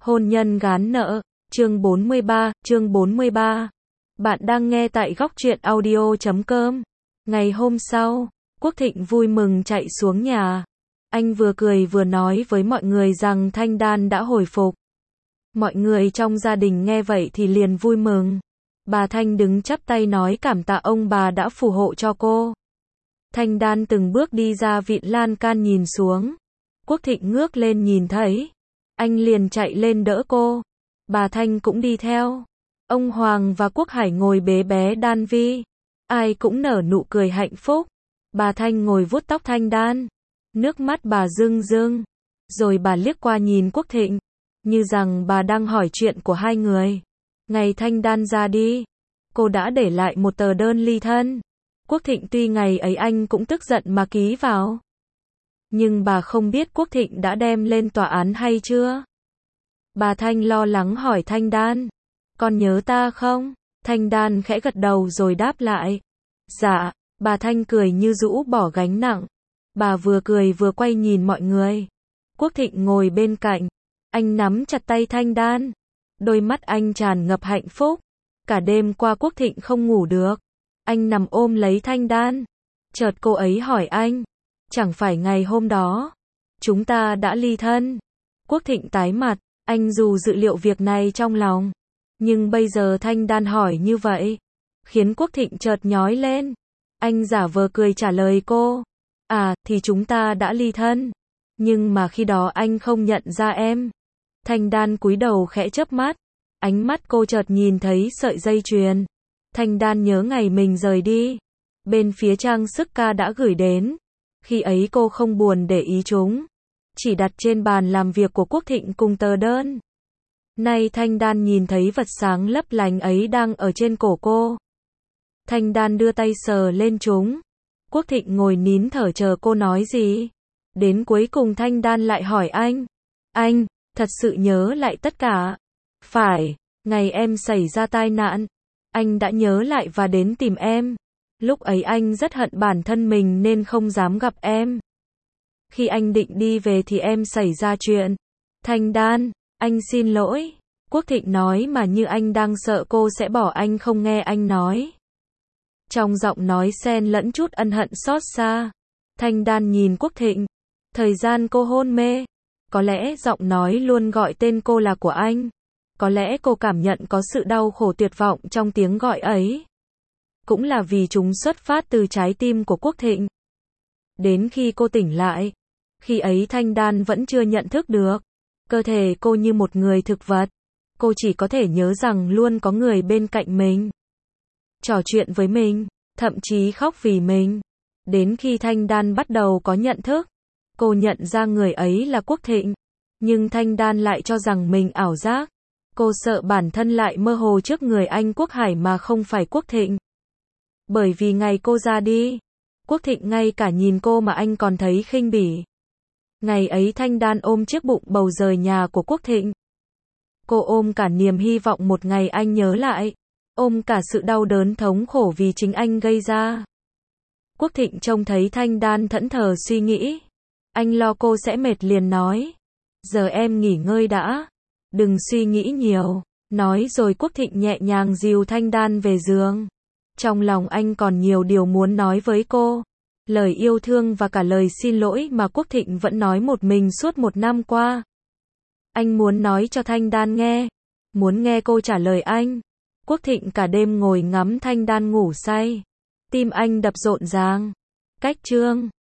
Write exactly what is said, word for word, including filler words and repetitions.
Hôn nhân gán nợ, chương bốn mươi ba, chương bốn mươi ba. Bạn đang nghe tại góc truyện audio chấm com. Ngày hôm sau, Quốc Thịnh vui mừng chạy xuống nhà. Anh vừa cười vừa nói với mọi người rằng Thanh Đan đã hồi phục. Mọi người trong gia đình nghe vậy thì liền vui mừng. Bà Thanh đứng chắp tay nói cảm tạ ông bà đã phù hộ cho cô. Thanh Đan từng bước đi ra vịn lan can nhìn xuống. Quốc Thịnh ngước lên nhìn thấy. Anh liền chạy lên đỡ cô. Bà Thanh cũng đi theo. Ông Hoàng và Quốc Hải ngồi bế bé Đan Vi. Ai cũng nở nụ cười hạnh phúc. Bà Thanh ngồi vuốt tóc Thanh Đan. Nước mắt bà rưng rưng. Rồi bà liếc qua nhìn Quốc Thịnh. Như rằng bà đang hỏi chuyện của hai người. Ngày Thanh Đan ra đi, cô đã để lại một tờ đơn ly thân. Quốc Thịnh tuy ngày ấy anh cũng tức giận mà ký vào. Nhưng bà không biết Quốc Thịnh đã đem lên tòa án hay chưa. Bà Thanh lo lắng hỏi Thanh Đan. Con nhớ ta không? Thanh Đan khẽ gật đầu rồi đáp lại. Dạ, bà Thanh cười như rũ bỏ gánh nặng. Bà vừa cười vừa quay nhìn mọi người. Quốc Thịnh ngồi bên cạnh. Anh nắm chặt tay Thanh Đan. Đôi mắt anh tràn ngập hạnh phúc. Cả đêm qua Quốc Thịnh không ngủ được. Anh nằm ôm lấy Thanh Đan. Chợt cô ấy hỏi anh. Chẳng phải ngày hôm đó chúng ta đã ly thân? Quốc Thịnh tái mặt. Anh dù dự liệu việc này trong lòng. Nhưng bây giờ Thanh Đan hỏi như vậy khiến Quốc Thịnh chợt nhói lên. Anh giả vờ cười trả lời cô. À, thì chúng ta đã ly thân. Nhưng mà khi đó anh không nhận ra em. Thanh Đan cúi đầu khẽ chớp mắt. Ánh mắt cô chợt nhìn thấy sợi dây chuyền. Thanh Đan nhớ ngày mình rời đi. Bên phía trang sức ca đã gửi đến. Khi ấy cô không buồn để ý chúng. Chỉ đặt trên bàn làm việc của Quốc Thịnh cùng tờ đơn. Nay Thanh Đan nhìn thấy vật sáng lấp lánh ấy đang ở trên cổ cô. Thanh Đan đưa tay sờ lên chúng. Quốc Thịnh ngồi nín thở chờ cô nói gì. Đến cuối cùng Thanh Đan lại hỏi anh. Anh, thật sự nhớ lại tất cả. Phải, ngày em xảy ra tai nạn. Anh đã nhớ lại và đến tìm em. Lúc ấy anh rất hận bản thân mình nên không dám gặp em. Khi anh định đi về thì em xảy ra chuyện. Thanh Đan, anh xin lỗi. Quốc Thịnh nói mà như anh đang sợ cô sẽ bỏ anh không nghe anh nói. Trong giọng nói xen lẫn chút ân hận xót xa. Thanh Đan nhìn Quốc Thịnh. Thời gian cô hôn mê. Có lẽ giọng nói luôn gọi tên cô là của anh. Có lẽ cô cảm nhận có sự đau khổ tuyệt vọng trong tiếng gọi ấy. Cũng là vì chúng xuất phát từ trái tim của Quốc Thịnh. Đến khi cô tỉnh lại, khi ấy Thanh Đan vẫn chưa nhận thức được. Cơ thể cô như một người thực vật. Cô chỉ có thể nhớ rằng luôn có người bên cạnh mình. Trò chuyện với mình, thậm chí khóc vì mình. Đến khi Thanh Đan bắt đầu có nhận thức, cô nhận ra người ấy là Quốc Thịnh. Nhưng Thanh Đan lại cho rằng mình ảo giác. Cô sợ bản thân lại mơ hồ trước người anh Quốc Hải mà không phải Quốc Thịnh. Bởi vì ngày cô ra đi, Quốc Thịnh ngay cả nhìn cô mà anh còn thấy khinh bỉ. Ngày ấy Thanh Đan ôm chiếc bụng bầu rời nhà của Quốc Thịnh. Cô ôm cả niềm hy vọng một ngày anh nhớ lại. Ôm cả sự đau đớn thống khổ vì chính anh gây ra. Quốc Thịnh trông thấy Thanh Đan thẫn thờ suy nghĩ. Anh lo cô sẽ mệt liền nói. Giờ em nghỉ ngơi đã. Đừng suy nghĩ nhiều. Nói rồi Quốc Thịnh nhẹ nhàng dìu Thanh Đan về giường. Trong lòng anh còn nhiều điều muốn nói với cô. Lời yêu thương và cả lời xin lỗi mà Quốc Thịnh vẫn nói một mình suốt một năm qua. Anh muốn nói cho Thanh Đan nghe. Muốn nghe cô trả lời anh. Quốc Thịnh cả đêm ngồi ngắm Thanh Đan ngủ say. Tim anh đập rộn ràng. Cách chương